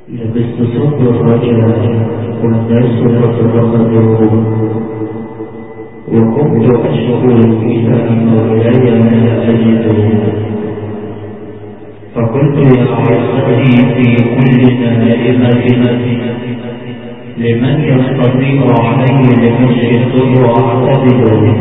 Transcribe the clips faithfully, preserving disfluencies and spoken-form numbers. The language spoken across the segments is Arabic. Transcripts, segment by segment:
لبست صوت الرجاء والناس تتفقدون، وقمت أشكو الإله مولاي ما أجد، فقلت يا عزتي في كل نائمة لمن يستطيع عليه لمشي الضر أعتذر،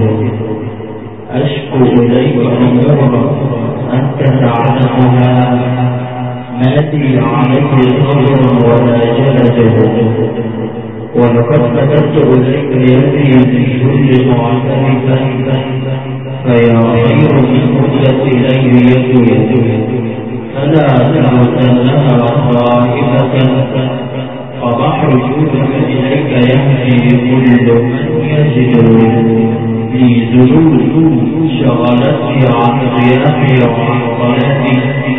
أشكو إليك أمورا أنت تعلمها، ما لي عليه صبر ولا جلد، ولقد مددت إليك يدي من كل معترفا، فيا خير من مدت إليه يد، فلا تموتنها خائفة، فبحر جودك إليك يهدي كل من يجد، لي ذنوب شغلتني عن قيامي وعن صلاتي،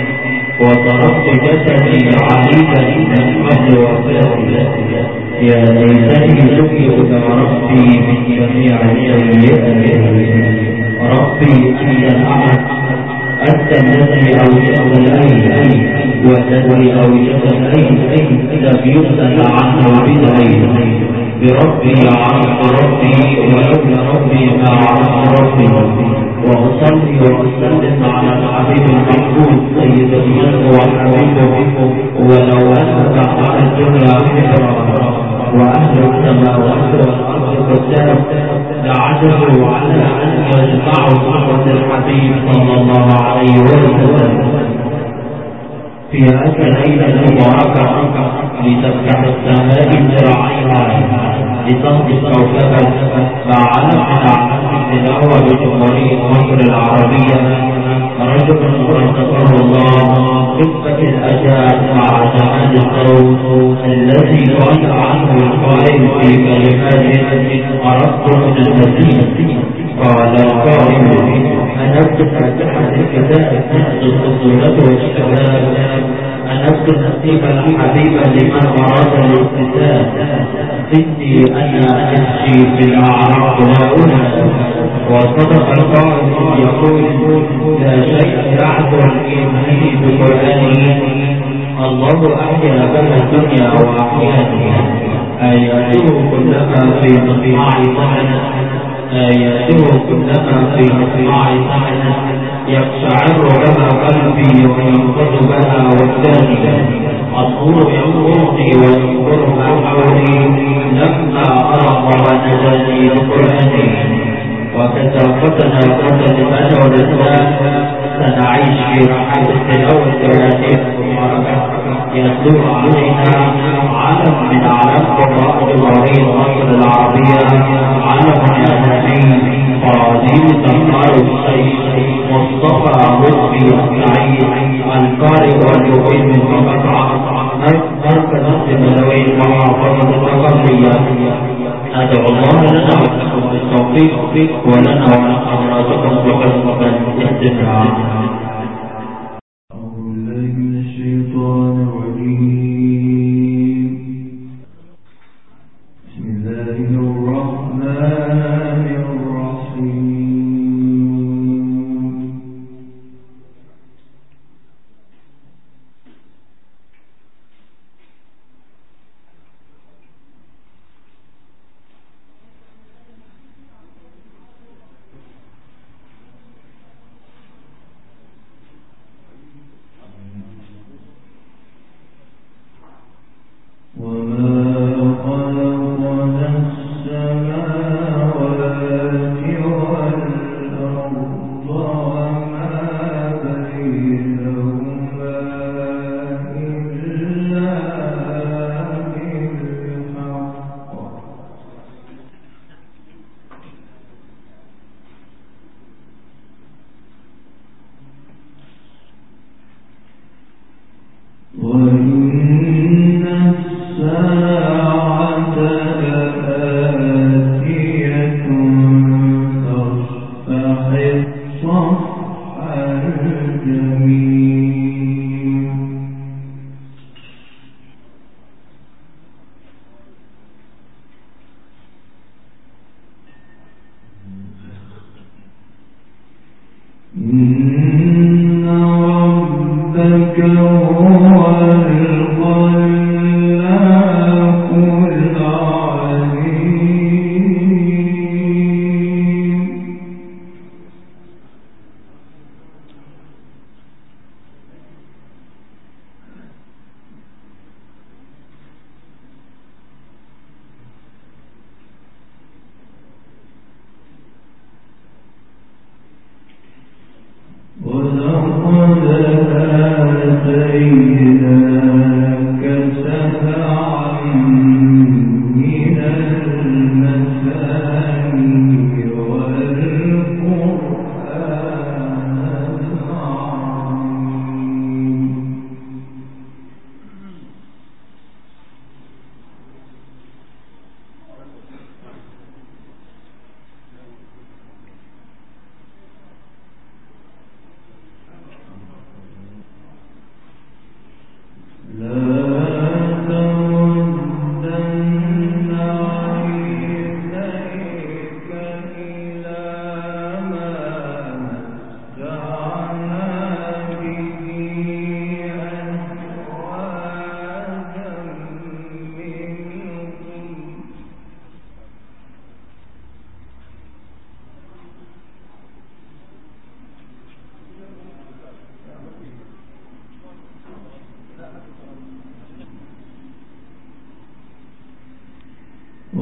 وتركت جسدي عريضا من قبل وفاتي، يا ليتني تبلغ ربي من جميع سيئاتي، ربي أنت الأحد، أنت الذي أوجد الأي والذي أوجد الأي لم يسأل عنه بدعي، بربي عرفت ربي ولولا ربي ما عرفت ربي، وأصلي وأسلم على الحبيب المحبوب سيد المن وحبيبه، ولو أنك على الدنيا حفرا وأهل السماوات والأرض قدام لعجزوا على أن يجمعوا صحبة الحبيب صلى الله عليه وسلم في هذه الليلة المباركة، لتفتح السماء ذراعيها لتهدي كوكبا مع علم من أعلام التلاوة بجمهورية مصر العربية، رجل رزقه الله خفة الأجال مع جمال الصوت الذي قال عنه القائل في كلمات أردت من المزيد، قال القائل أنبت فاتحة الكتاب تحدث الصورة والشباب، أنبت نصيب الحبيب لمن أراد الابتسام، ستي أنا أمشي في الأعراض لا أنام، وصدق القائل يقول لا شيء يعذر الإيمان بقرآنه، الله أحيا بها الدنيا وأحيانها، آياته كلما في مصنع سمنة، آياته كلما في مصنع سمنة، يقشعر لها قلبي وينقض بها وجداني، النور ينقرني وينقر ما حولي، لما أرق ونجاني بقرآني، وكذا فتنا ذات الإيمان والإسلام، سنعيش في رحاب التلاوة والتراتيب المباركة، يتلو علينا علم من أعلام قراء جمهورية مصر العربية، علم ياسمين فرازيل تنقار الشيخ مصطفى لطفي السعيد القارئ والمقيم من مقطع مركز السماوي المحافظة الثقافية. أدعو الله لنا ولكم بالتوفيق ولنا ولحضراتكم بحسن الاستماع. أعوذ بالله من الشيطان الرجيم. بسم الله الرحمن الرحيم. إن ربك هو القوي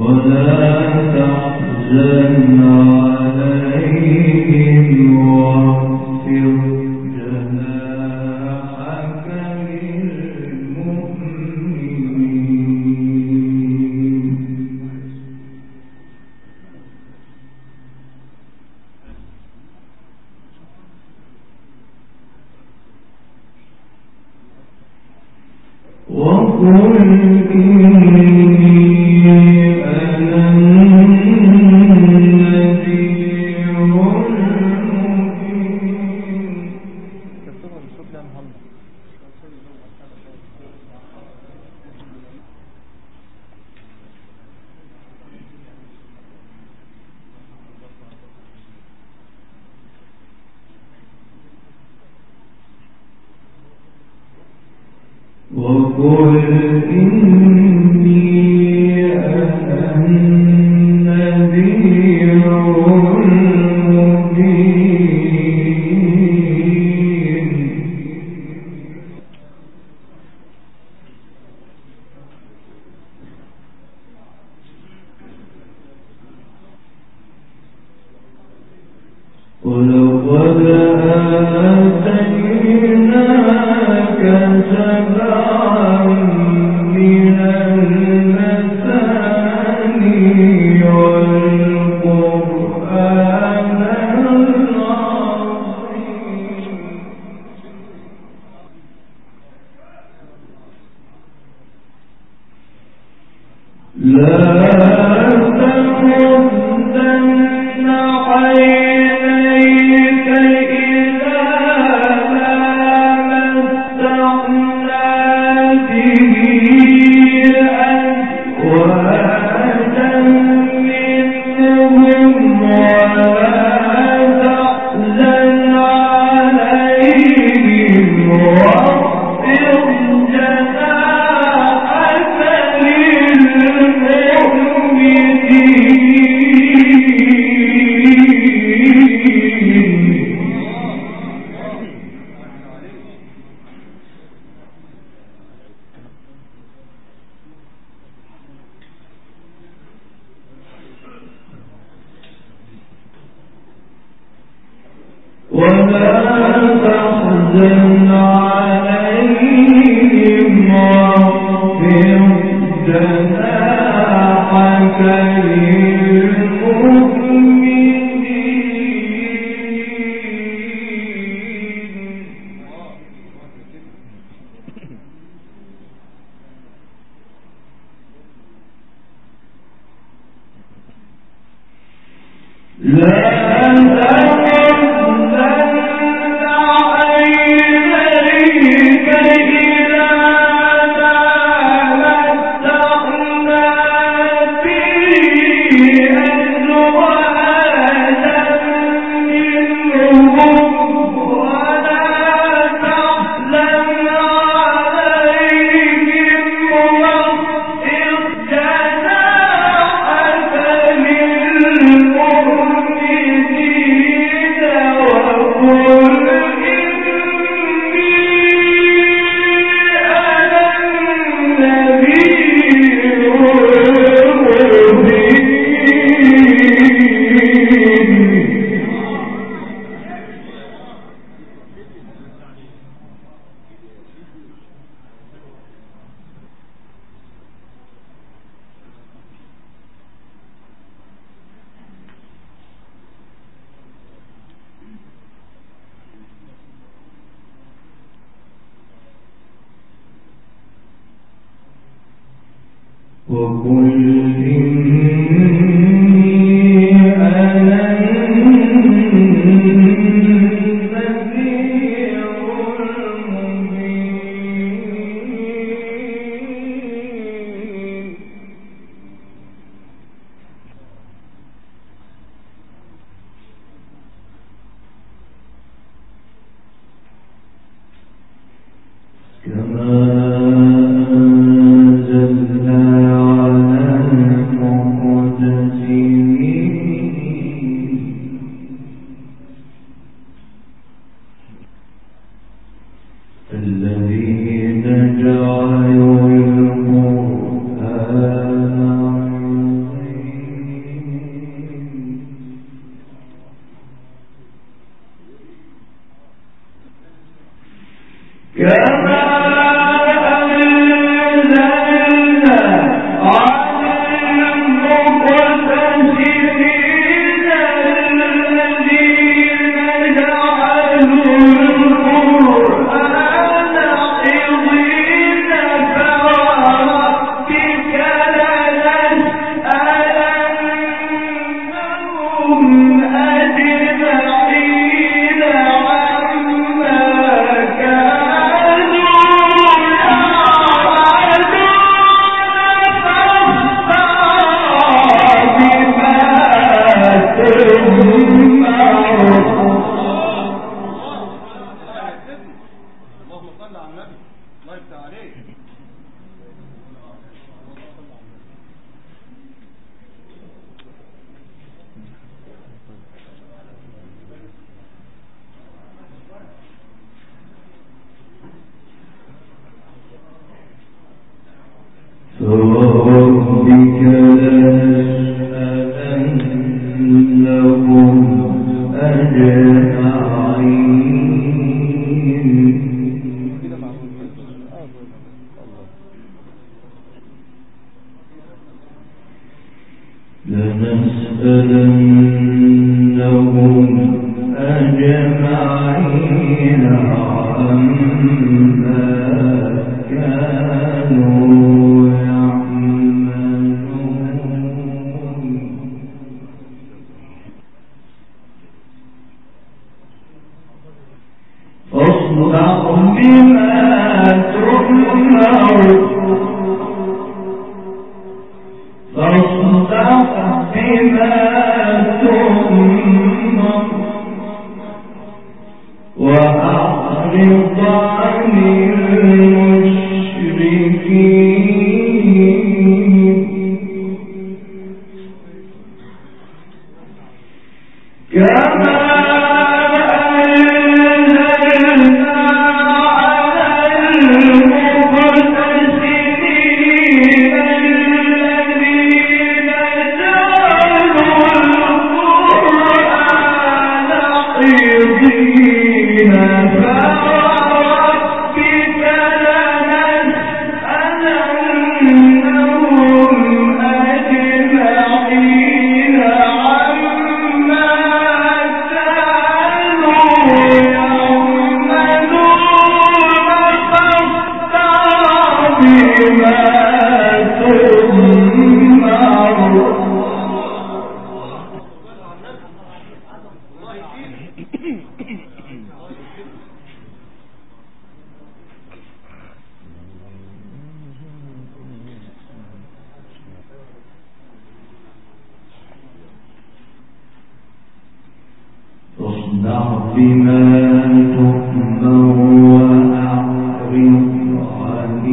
كما أنزلنا على المقتدرين فوربك لنسألنهم أجمعين لنسألنهم أجمعين عما كانوا يعملون فاصدع بما تؤمر فاصدق بما تؤمر وأعرض عن المشركين كما أنزلنا على المقتسمين الذين جعلوا القرآن عضين فوربك لنسألنهم أجمعين عما كانوا يعملون فاصدع بما تؤمر فاصدع بما تؤمر وأعرض عن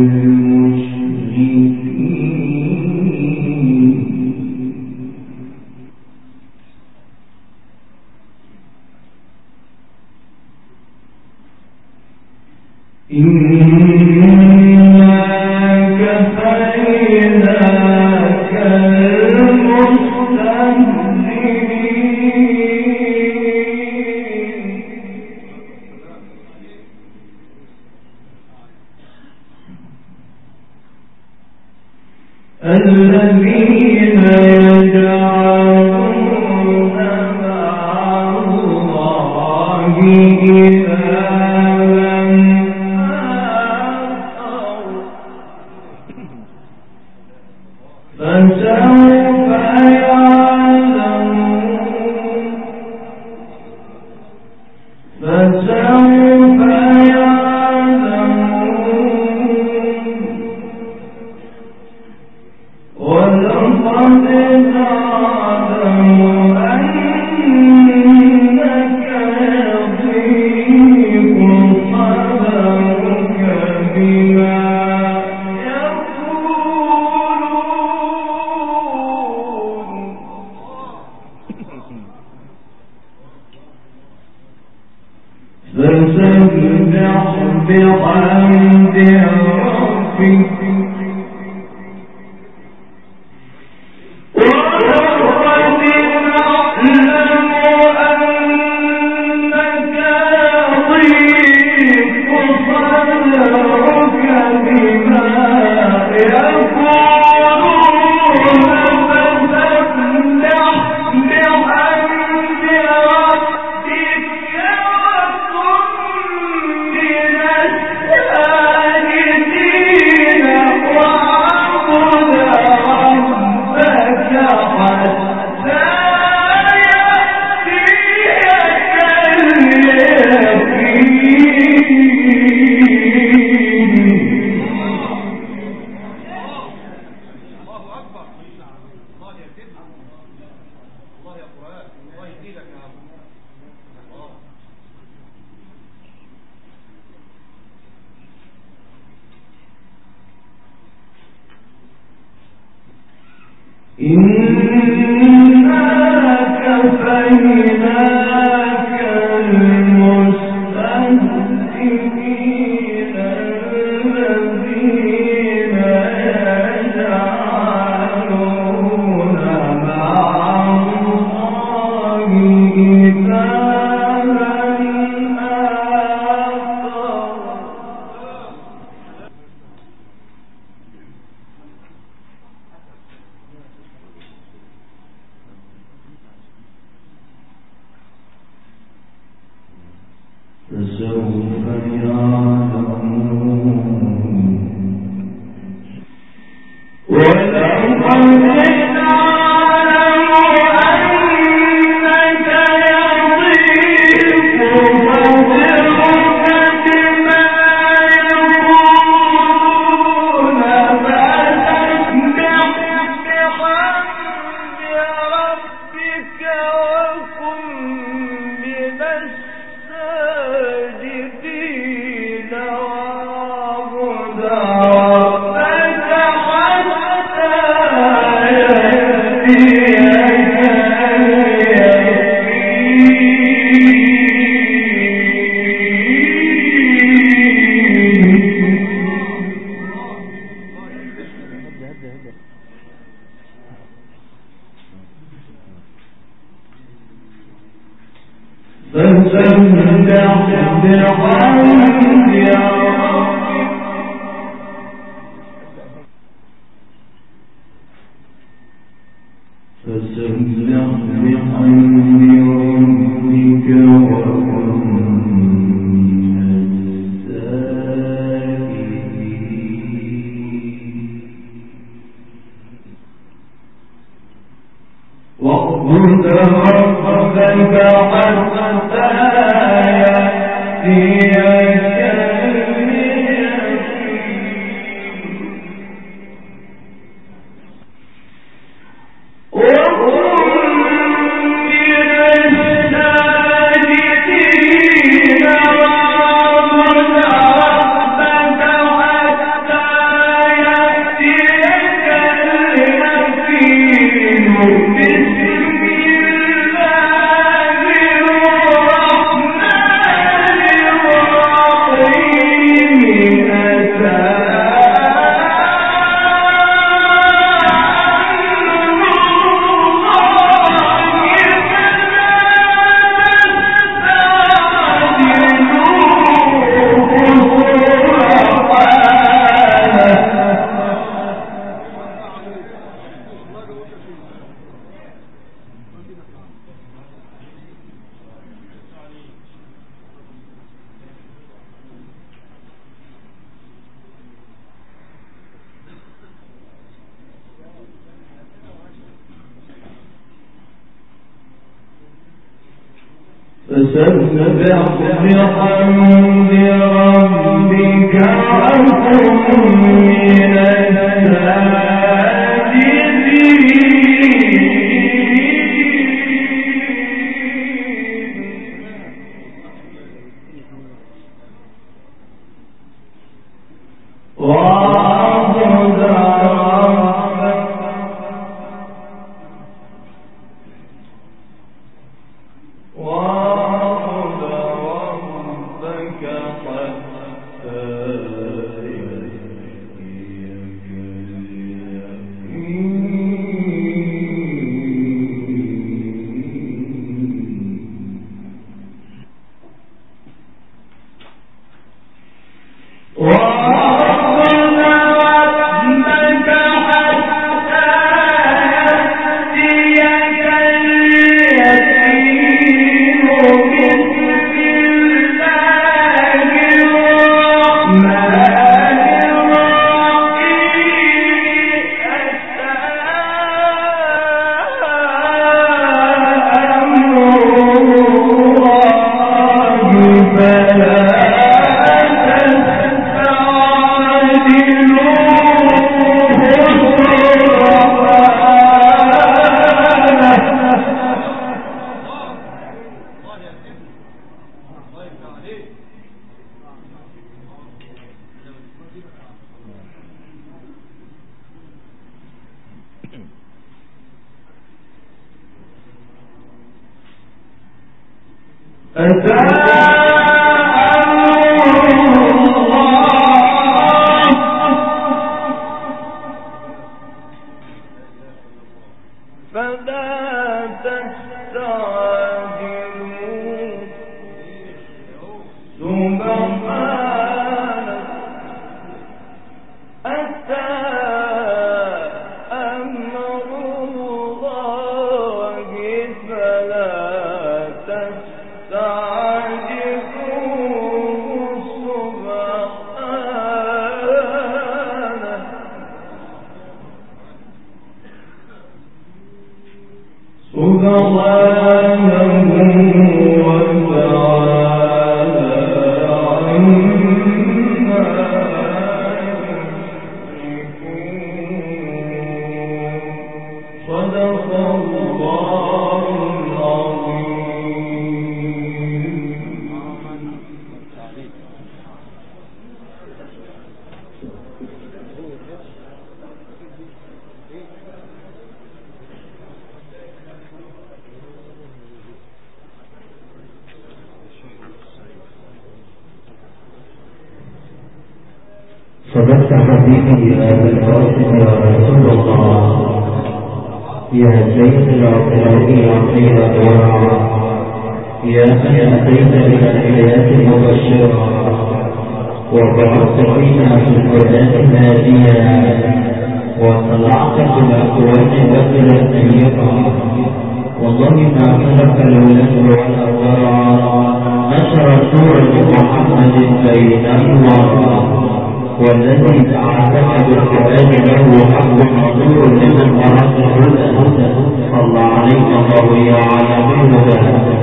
المشركين إنا كفيناك المستهزئين الذين يجعلون مع الله إلها آخر فسوف يعلمون فسوف يعلمون ولقد نعلم أنك يضيق صدرك بما فسبح بحمد ربك ولقد نعلم أنك يضيق صدرك بما يقولون فسبح بحمد ربك إنا كفيناك المستهزئين الذين فسبح بحمد ربك وكن من فلا تستعجل صدقت حبيبي يا ابا القاسم يا رسول الله يا زين العقلاء خير الورع يا من اتيت الى الحياه المبشره وبعثت فينا في القران هاديا وطلعت بالاكوان بدلا نيرا والله ما خلق الولد ولا ورع نشر سوره محمد بين الورى والذي تعلم بالقرآن له حق منظور لمن أراد الهدى صلى عليك الله يا عالم الهدى.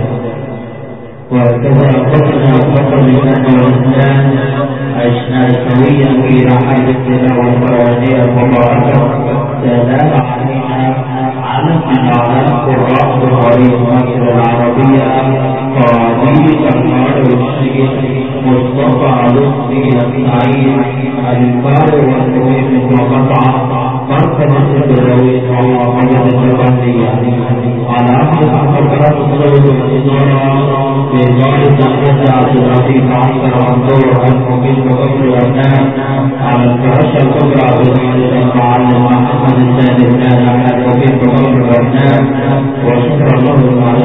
وهكذا قلنا فقد أنا والإسلام عشنا سويا في رحاب التلاوة القرآنية المباركة سلام علينا علم من أعلام قراء بخاري مصر العربية قاضي القرآن الشيخ مصطفى لطفي السعيد الفار والمهم وقطع مرتبة الدرويش ومعقبة التقنية على أحد فقرات الصوت والإدارة بإدارة الحدة عبد اللطيف عنتر عنتور المقيم بكفر الأبناء على الفراشة الكبرى بإدارة المعلم محمد السادس كان المقيم بكفر الأبناء وشكر الله تعالى